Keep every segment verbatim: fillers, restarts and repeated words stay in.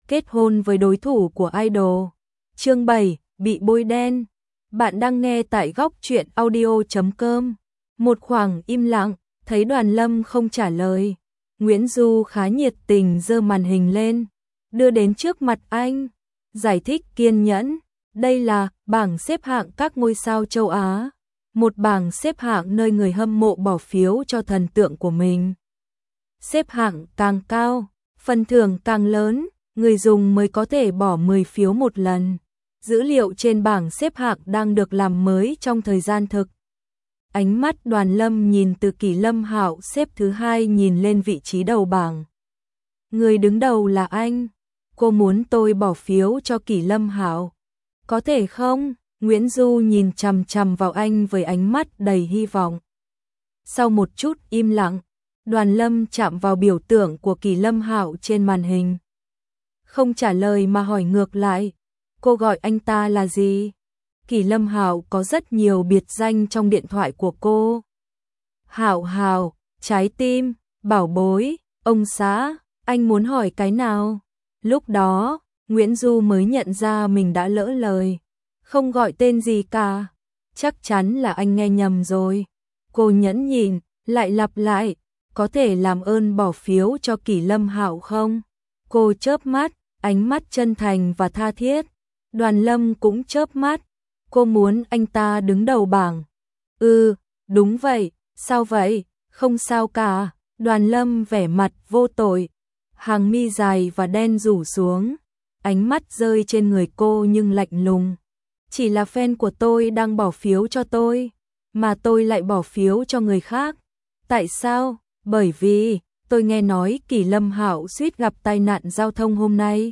kết hôn với đối thủ của idol. Chương bảy, bị bôi đen. Bạn đang nghe tại góc truyện audio chấm com. Một khoảng im lặng, thấy Đoàn Lâm không trả lời. Nguyễn Du khá nhiệt tình giơ màn hình lên, đưa đến trước mặt anh, giải thích kiên nhẫn. Đây là bảng xếp hạng các ngôi sao châu Á, một bảng xếp hạng nơi người hâm mộ bỏ phiếu cho thần tượng của mình. Xếp hạng càng cao, phần thưởng càng lớn, người dùng mới có thể bỏ mười phiếu một lần. Dữ liệu trên bảng xếp hạng đang được làm mới trong thời gian thực. Ánh mắt Đoàn Lâm nhìn từ Kỷ Lâm Hạo xếp thứ hai nhìn lên vị trí đầu bảng. Người đứng đầu là anh. Cô muốn tôi bỏ phiếu cho Kỷ Lâm Hạo. Có thể không? Nguyễn Du nhìn chằm chằm vào anh với ánh mắt đầy hy vọng. Sau một chút im lặng, Đoàn Lâm chạm vào biểu tượng của Kỷ Lâm Hạo trên màn hình. Không trả lời mà hỏi ngược lại. Cô gọi anh ta là gì? Kỷ Lâm Hạo có rất nhiều biệt danh trong điện thoại của cô. Hạo Hạo, trái tim, bảo bối, ông xã, anh muốn hỏi cái nào? Lúc đó, Nguyễn Du mới nhận ra mình đã lỡ lời. Không gọi tên gì cả. Chắc chắn là anh nghe nhầm rồi. Cô nhẫn nhịn, lại lặp lại. Có thể làm ơn bỏ phiếu cho Kỷ Lâm Hạo không? Cô chớp mắt, ánh mắt chân thành và tha thiết. Đoàn Lâm cũng chớp mắt. Cô muốn anh ta đứng đầu bảng. Ừ, đúng vậy, sao vậy? Không sao cả. Đoàn Lâm vẻ mặt vô tội. Hàng mi dài và đen rủ xuống. Ánh mắt rơi trên người cô nhưng lạnh lùng. Chỉ là fan của tôi đang bỏ phiếu cho tôi, mà tôi lại bỏ phiếu cho người khác. Tại sao? Bởi vì tôi nghe nói Kỷ Lâm Hạo suýt gặp tai nạn giao thông hôm nay.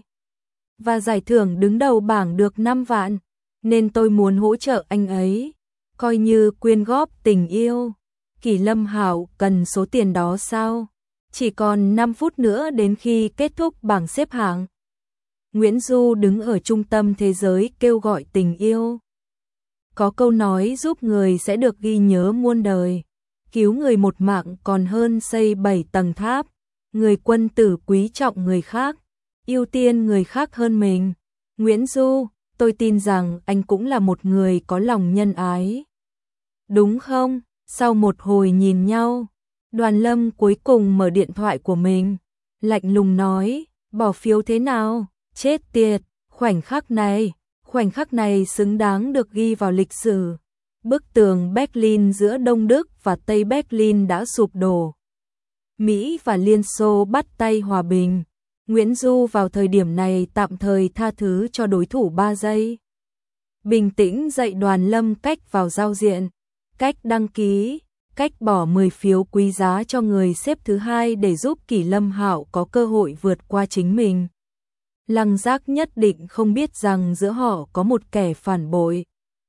Và giải thưởng đứng đầu bảng được năm vạn. Nên tôi muốn hỗ trợ anh ấy. Coi như quyên góp tình yêu. Kỷ Lâm Hạo cần số tiền đó sao? Chỉ còn năm phút nữa đến khi kết thúc bảng xếp hạng. Nguyễn Du đứng ở trung tâm thế giới kêu gọi tình yêu. Có câu nói giúp người sẽ được ghi nhớ muôn đời. Cứu người một mạng còn hơn xây bảy tầng tháp. Người quân tử quý trọng người khác, ưu tiên người khác hơn mình. Nguyễn Du, tôi tin rằng anh cũng là một người có lòng nhân ái. Đúng không? Sau một hồi nhìn nhau, Đoàn Lâm cuối cùng mở điện thoại của mình. Lạnh lùng nói, bỏ phiếu thế nào? Chết tiệt, khoảnh khắc này, khoảnh khắc này xứng đáng được ghi vào lịch sử. Bức tường Berlin giữa Đông Đức và Tây Berlin đã sụp đổ. Mỹ và Liên Xô bắt tay hòa bình. Nguyễn Du vào thời điểm này tạm thời tha thứ cho đối thủ ba giây. Bình tĩnh dạy Đoàn Lâm cách vào giao diện, cách đăng ký, cách bỏ mười phiếu quý giá cho người xếp thứ hai để giúp Kỷ Lâm Hạo có cơ hội vượt qua chính mình. Lăng Giác nhất định không biết rằng giữa họ có một kẻ phản bội.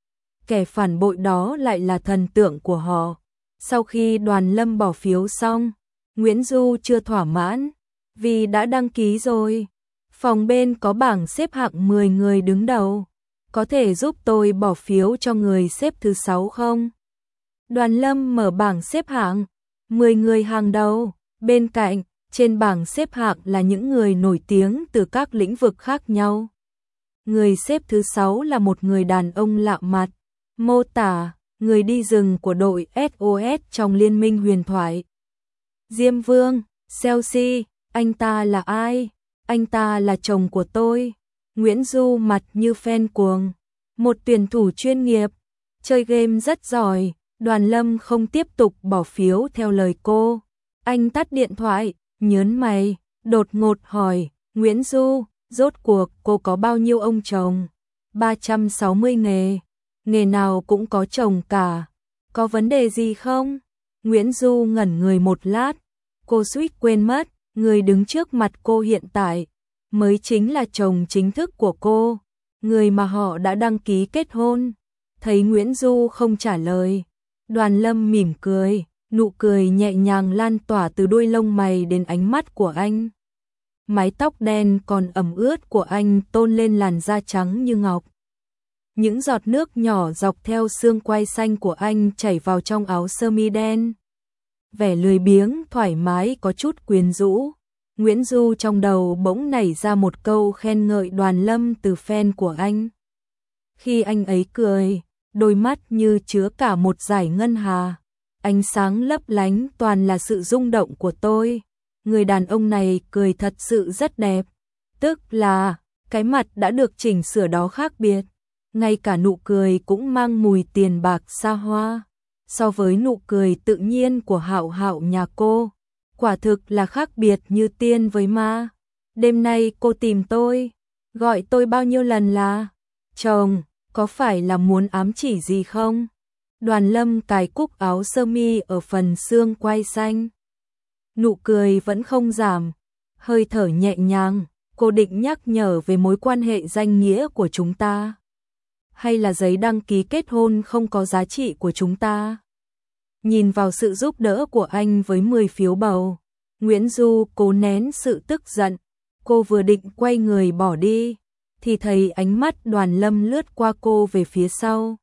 Kẻ phản bội đó lại là thần tượng của họ. Sau khi Đoàn Lâm bỏ phiếu xong, Nguyễn Du chưa thỏa mãn, vì đã đăng ký rồi. Phòng bên có bảng xếp hạng mười người đứng đầu. Có thể giúp tôi bỏ phiếu cho người xếp thứ sáu không? Đoàn Lâm mở bảng xếp hạng, mười người hàng đầu. Bên cạnh, trên bảng xếp hạng là những người nổi tiếng từ các lĩnh vực khác nhau. Người xếp thứ sáu là một người đàn ông lạ mặt. Mô tả, người đi rừng của đội ét o ét trong Liên minh huyền thoại. Diêm Vương, Chelsea, anh ta là ai? Anh ta là chồng của tôi. Nguyễn Du mặt như fan cuồng. Một tuyển thủ chuyên nghiệp, chơi game rất giỏi. Đoàn Lâm không tiếp tục bỏ phiếu theo lời cô. Anh tắt điện thoại, nhớn mày, đột ngột hỏi, Nguyễn Du, rốt cuộc cô có bao nhiêu ông chồng? ba trăm sáu mươi nghề. Nghề nào cũng có chồng cả. Có vấn đề gì không? Nguyễn Du ngẩn người một lát. Cô suýt quên mất, người đứng trước mặt cô hiện tại mới chính là chồng chính thức của cô, người mà họ đã đăng ký kết hôn. Thấy Nguyễn Du không trả lời, Đoàn Lâm mỉm cười, nụ cười nhẹ nhàng lan tỏa từ đuôi lông mày đến ánh mắt của anh. Mái tóc đen còn ẩm ướt của anh tôn lên làn da trắng như ngọc. Những giọt nước nhỏ dọc theo xương quai xanh của anh chảy vào trong áo sơ mi đen. Vẻ lười biếng, thoải mái có chút quyến rũ. Nguyễn Du trong đầu bỗng nảy ra một câu khen ngợi Đoàn Lâm từ fan của anh. Khi anh ấy cười, đôi mắt như chứa cả một dải ngân hà, ánh sáng lấp lánh toàn là sự rung động của tôi. Người đàn ông này cười thật sự rất đẹp, tức là cái mặt đã được chỉnh sửa đó khác biệt, ngay cả nụ cười cũng mang mùi tiền bạc xa hoa. So với nụ cười tự nhiên của Hạo Hạo nhà cô, quả thực là khác biệt như tiên với ma. Đêm nay cô tìm tôi, gọi tôi bao nhiêu lần là chồng, có phải là muốn ám chỉ gì không? Đoàn Lâm cài cúc áo sơ mi ở phần xương quai xanh. Nụ cười vẫn không giảm, hơi thở nhẹ nhàng, cô định nhắc nhở về mối quan hệ danh nghĩa của chúng ta. Hay là giấy đăng ký kết hôn không có giá trị của chúng ta? Nhìn vào sự giúp đỡ của anh với mười phiếu bầu, Nguyễn Du cố nén sự tức giận. Cô vừa định quay người bỏ đi, thì thấy ánh mắt Đoàn Lâm lướt qua cô về phía sau.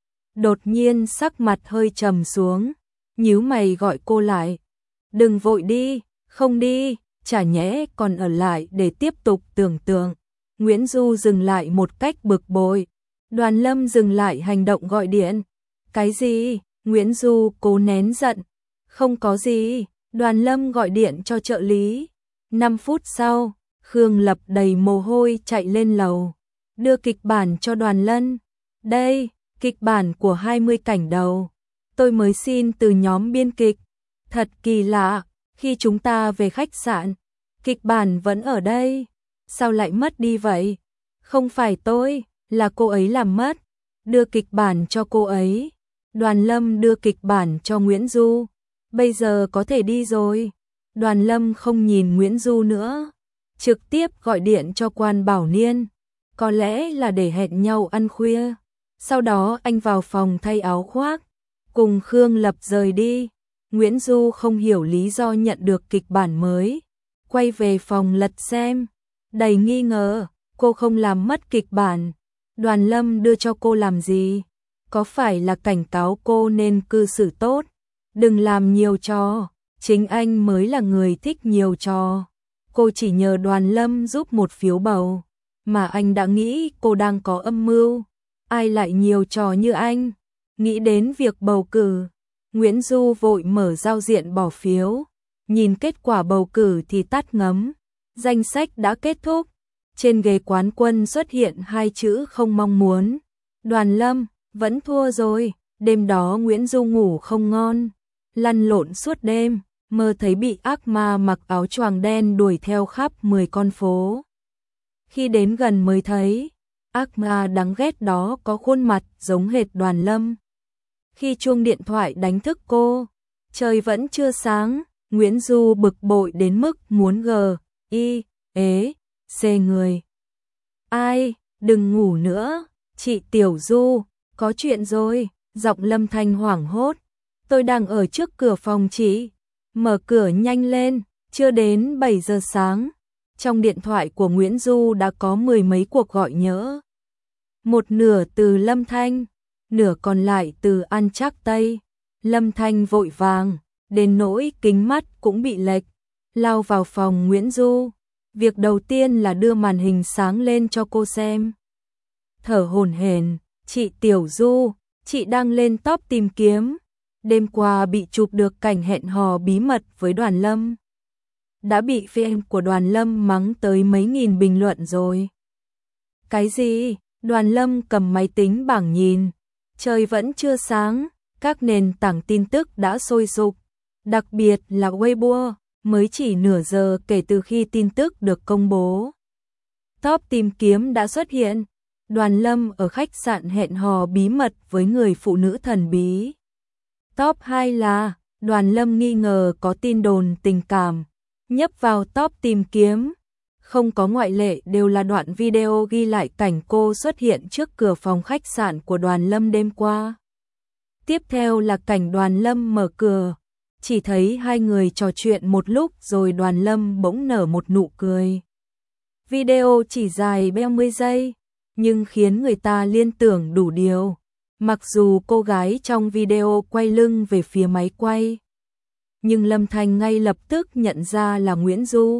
Đột nhiên sắc mặt hơi trầm xuống, nhíu mày gọi cô lại. Đừng vội đi, không đi, chả nhẽ còn ở lại để tiếp tục tưởng tượng. Nguyễn Du dừng lại một cách bực bội. Đoàn Lâm dừng lại hành động gọi điện. Cái gì? Nguyễn Du cố nén giận. Không có gì, Đoàn Lâm gọi điện cho trợ lý. năm phút sau, Khương Lập đầy mồ hôi chạy lên lầu, đưa kịch bản cho Đoàn Lân. Đây, kịch bản của hai mươi cảnh đầu. Tôi mới xin từ nhóm biên kịch. Thật kỳ lạ, khi chúng ta về khách sạn, kịch bản vẫn ở đây. Sao lại mất đi vậy? Không phải tôi, là cô ấy làm mất. Đưa kịch bản cho cô ấy. Đoàn Lâm đưa kịch bản cho Nguyễn Du. Bây giờ có thể đi rồi. Đoàn Lâm không nhìn Nguyễn Du nữa, trực tiếp gọi điện cho Quan Bảo Niên. Có lẽ là để hẹn nhau ăn khuya. Sau đó anh vào phòng thay áo khoác, cùng Khương Lập rời đi. Nguyễn Du không hiểu lý do nhận được kịch bản mới, quay về phòng lật xem, đầy nghi ngờ. Cô không làm mất kịch bản, Đoàn Lâm đưa cho cô làm gì? Có phải là cảnh cáo cô nên cư xử tốt, đừng làm nhiều trò? Chính anh mới là người thích nhiều trò. Cô chỉ nhờ Đoàn Lâm giúp một phiếu bầu, mà anh đã nghĩ cô đang có âm mưu. Ai lại nhiều trò như anh? Nghĩ đến việc bầu cử, Nguyễn Du vội mở giao diện bỏ phiếu. Nhìn kết quả bầu cử thì tắt ngấm. Danh sách đã kết thúc. Trên ghế quán quân xuất hiện hai chữ không mong muốn. Đoàn Lâm, vẫn thua rồi. Đêm đó Nguyễn Du ngủ không ngon, lăn lộn suốt đêm, mơ thấy bị ác ma mặc áo choàng đen đuổi theo khắp mười con phố. Khi đến gần mới thấy, ác ma đáng ghét đó có khuôn mặt giống hệt Đoàn Lâm. Khi chuông điện thoại đánh thức cô, trời vẫn chưa sáng, Nguyễn Du bực bội đến mức muốn gờ, y, ế, xê người. Ai, đừng ngủ nữa, chị Tiểu Du, có chuyện rồi, giọng Lâm Thanh hoảng hốt. Tôi đang ở trước cửa phòng chị, mở cửa nhanh lên, chưa đến bảy giờ sáng. Trong điện thoại của Nguyễn Du đã có mười mấy cuộc gọi nhỡ. Một nửa từ Lâm Thanh, nửa còn lại từ An Trác Tây. Lâm Thanh vội vàng, đến nỗi kính mắt cũng bị lệch, lao vào phòng Nguyễn Du. Việc đầu tiên là đưa màn hình sáng lên cho cô xem. Thở hổn hển, chị Tiểu Du, chị đang lên top tìm kiếm. Đêm qua bị chụp được cảnh hẹn hò bí mật với Đoàn Lâm. Đã bị fan của Đoàn Lâm mắng tới mấy nghìn bình luận rồi. Cái gì? Đoàn Lâm cầm máy tính bảng nhìn. Trời vẫn chưa sáng, các nền tảng tin tức đã sôi sục. Đặc biệt là Weibo, mới chỉ nửa giờ kể từ khi tin tức được công bố. Top tìm kiếm đã xuất hiện. Đoàn Lâm ở khách sạn hẹn hò bí mật với người phụ nữ thần bí. Top hai là Đoàn Lâm nghi ngờ có tin đồn tình cảm. Nhấp vào top tìm kiếm, không có ngoại lệ đều là đoạn video ghi lại cảnh cô xuất hiện trước cửa phòng khách sạn của Đoàn Lâm đêm qua. Tiếp theo là cảnh Đoàn Lâm mở cửa, chỉ thấy hai người trò chuyện một lúc rồi Đoàn Lâm bỗng nở một nụ cười. Video chỉ dài ba mươi giây, nhưng khiến người ta liên tưởng đủ điều. Mặc dù cô gái trong video quay lưng về phía máy quay, nhưng Lâm Thanh ngay lập tức nhận ra là Nguyễn Du.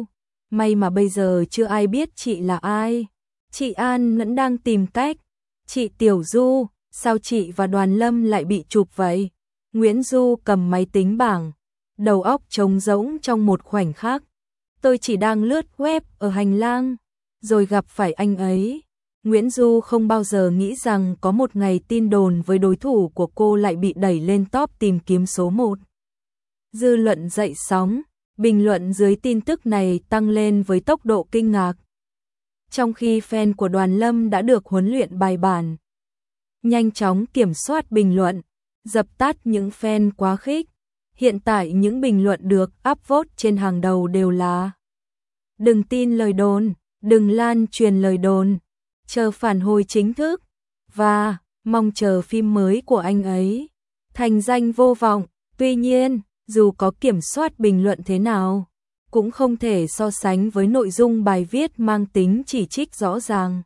may mà bây giờ chưa ai biết chị là ai. Chị An vẫn đang tìm cách. Chị Tiểu Du, sao chị và Đoàn Lâm lại bị chụp vậy? Nguyễn Du cầm máy tính bảng, đầu óc trống rỗng trong một khoảnh khắc. Tôi chỉ đang lướt web ở hành lang, rồi gặp phải anh ấy. Nguyễn Du không bao giờ nghĩ rằng có một ngày tin đồn với đối thủ của cô lại bị đẩy lên top tìm kiếm số một. Dư luận dậy sóng, bình luận dưới tin tức này tăng lên với tốc độ kinh ngạc. Trong khi fan của Đoàn Lâm đã được huấn luyện bài bản, nhanh chóng kiểm soát bình luận, dập tắt những fan quá khích. Hiện tại những bình luận được upvote trên hàng đầu đều là: đừng tin lời đồn, đừng lan truyền lời đồn, chờ phản hồi chính thức, và mong chờ phim mới của anh ấy. Thành danh vô vọng. Tuy nhiên, dù có kiểm soát bình luận thế nào, cũng không thể so sánh với nội dung bài viết mang tính chỉ trích rõ ràng.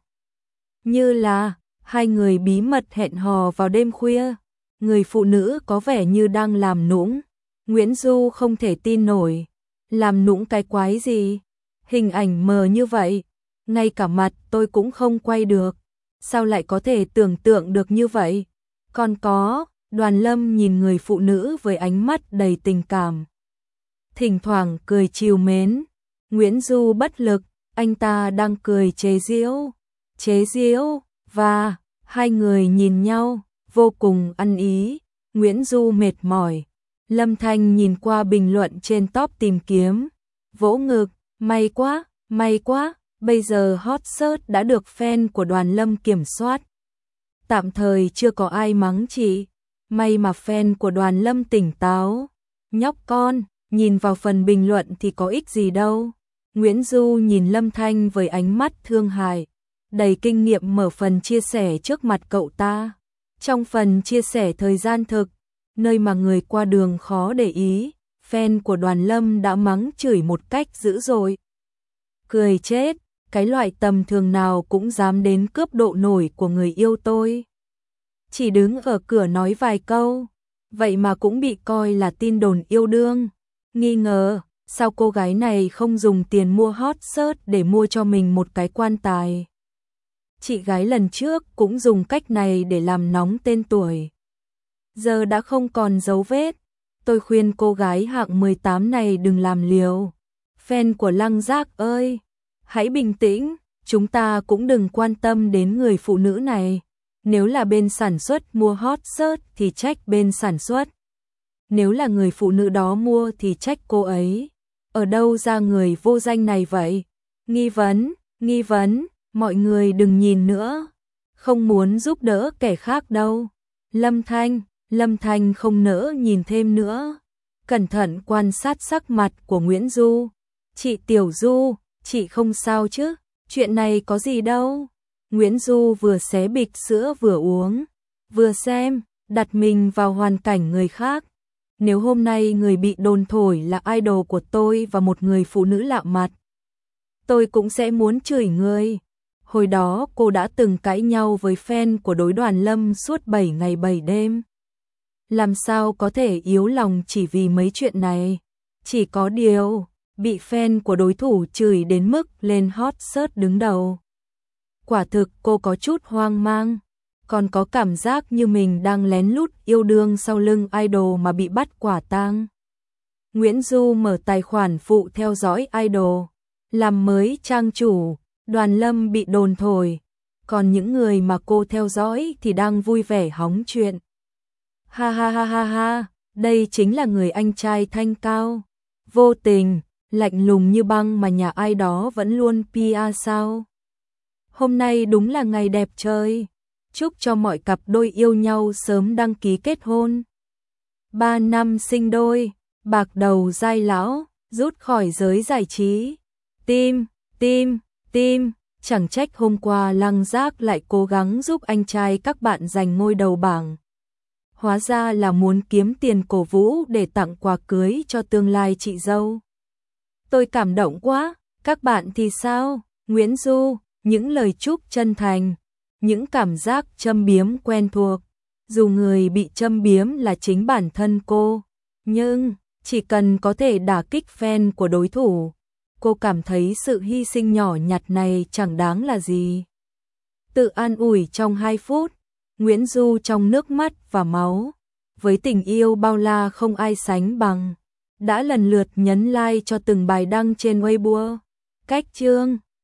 Như là, hai người bí mật hẹn hò vào đêm khuya, người phụ nữ có vẻ như đang làm nũng. Nguyễn Du không thể tin nổi. Làm nũng cái quái gì? Hình ảnh mờ như vậy, ngay cả mặt tôi cũng không quay được. Sao lại có thể tưởng tượng được như vậy? Còn có, Đoàn Lâm nhìn người phụ nữ với ánh mắt đầy tình cảm, thỉnh thoảng cười trìu mến. Nguyễn Du bất lực, anh ta đang cười chế giễu, chế giễu, và hai người nhìn nhau, vô cùng ăn ý. Nguyễn Du mệt mỏi. Lâm Thanh nhìn qua bình luận trên top tìm kiếm, vỗ ngực, may quá, may quá, bây giờ hot search đã được fan của Đoàn Lâm kiểm soát. Tạm thời chưa có ai mắng chị, may mà fan của Đoàn Lâm tỉnh táo. Nhóc con, nhìn vào phần bình luận thì có ích gì đâu. Nguyễn Du nhìn Lâm Thanh với ánh mắt thương hại, đầy kinh nghiệm mở phần chia sẻ trước mặt cậu ta. Trong phần chia sẻ thời gian thực, nơi mà người qua đường khó để ý, fan của Đoàn Lâm đã mắng chửi một cách dữ dội. Cười chết, cái loại tầm thường nào cũng dám đến cướp độ nổi của người yêu tôi. Chỉ đứng ở cửa nói vài câu, vậy mà cũng bị coi là tin đồn yêu đương. Nghi ngờ, sao cô gái này không dùng tiền mua hot search để mua cho mình một cái quan tài. Chị gái lần trước cũng dùng cách này để làm nóng tên tuổi. Giờ đã không còn dấu vết. Tôi khuyên cô gái hạng mười tám này đừng làm liều. Fan của Lăng Giác ơi, hãy bình tĩnh, chúng ta cũng đừng quan tâm đến người phụ nữ này. Nếu là bên sản xuất mua hot search thì trách bên sản xuất. Nếu là người phụ nữ đó mua thì trách cô ấy. Ở đâu ra người vô danh này vậy? Nghi vấn, nghi vấn, mọi người đừng nhìn nữa. Không muốn giúp đỡ kẻ khác đâu. Lâm Thanh, Lâm Thanh không nỡ nhìn thêm nữa. Cẩn thận quan sát sắc mặt của Nguyễn Du. Chị Tiểu Du, chị không sao chứ? Chuyện này có gì đâu. Nguyễn Du vừa xé bịch sữa vừa uống, vừa xem, đặt mình vào hoàn cảnh người khác. Nếu hôm nay người bị đồn thổi là idol của tôi và một người phụ nữ lạ mặt, tôi cũng sẽ muốn chửi người. Hồi đó cô đã từng cãi nhau với fan của đối Đoàn Lâm suốt bảy ngày bảy đêm. Làm sao có thể yếu lòng chỉ vì mấy chuyện này? Chỉ có điều, bị fan của đối thủ chửi đến mức lên hot search đứng đầu. Quả thực cô có chút hoang mang, còn có cảm giác như mình đang lén lút yêu đương sau lưng idol mà bị bắt quả tang. Nguyễn Du mở tài khoản phụ theo dõi idol, làm mới trang chủ. Đoàn Lâm bị đồn thổi, còn những người mà cô theo dõi thì đang vui vẻ hóng chuyện. Ha ha ha ha ha, đây chính là người anh trai thanh cao, vô tình, lạnh lùng như băng mà nhà ai đó vẫn luôn pê e sao. Hôm nay đúng là ngày đẹp trời, chúc cho mọi cặp đôi yêu nhau sớm đăng ký kết hôn. Ba năm sinh đôi, bạc đầu dai lão, rút khỏi giới giải trí. Tim, tim, tim, chẳng trách hôm qua Lăng Giác lại cố gắng giúp anh trai các bạn giành ngôi đầu bảng. Hóa ra là muốn kiếm tiền cổ vũ để tặng quà cưới cho tương lai chị dâu. Tôi cảm động quá, các bạn thì sao? Nguyễn Du, những lời chúc chân thành, những cảm giác châm biếm quen thuộc. Dù người bị châm biếm là chính bản thân cô, nhưng chỉ cần có thể đả kích fan của đối thủ, cô cảm thấy sự hy sinh nhỏ nhặt này chẳng đáng là gì. Tự an ủi trong hai phút, Nguyễn Du trong nước mắt và máu, với tình yêu bao la không ai sánh bằng, đã lần lượt nhấn like cho từng bài đăng trên Weibo. Cách chương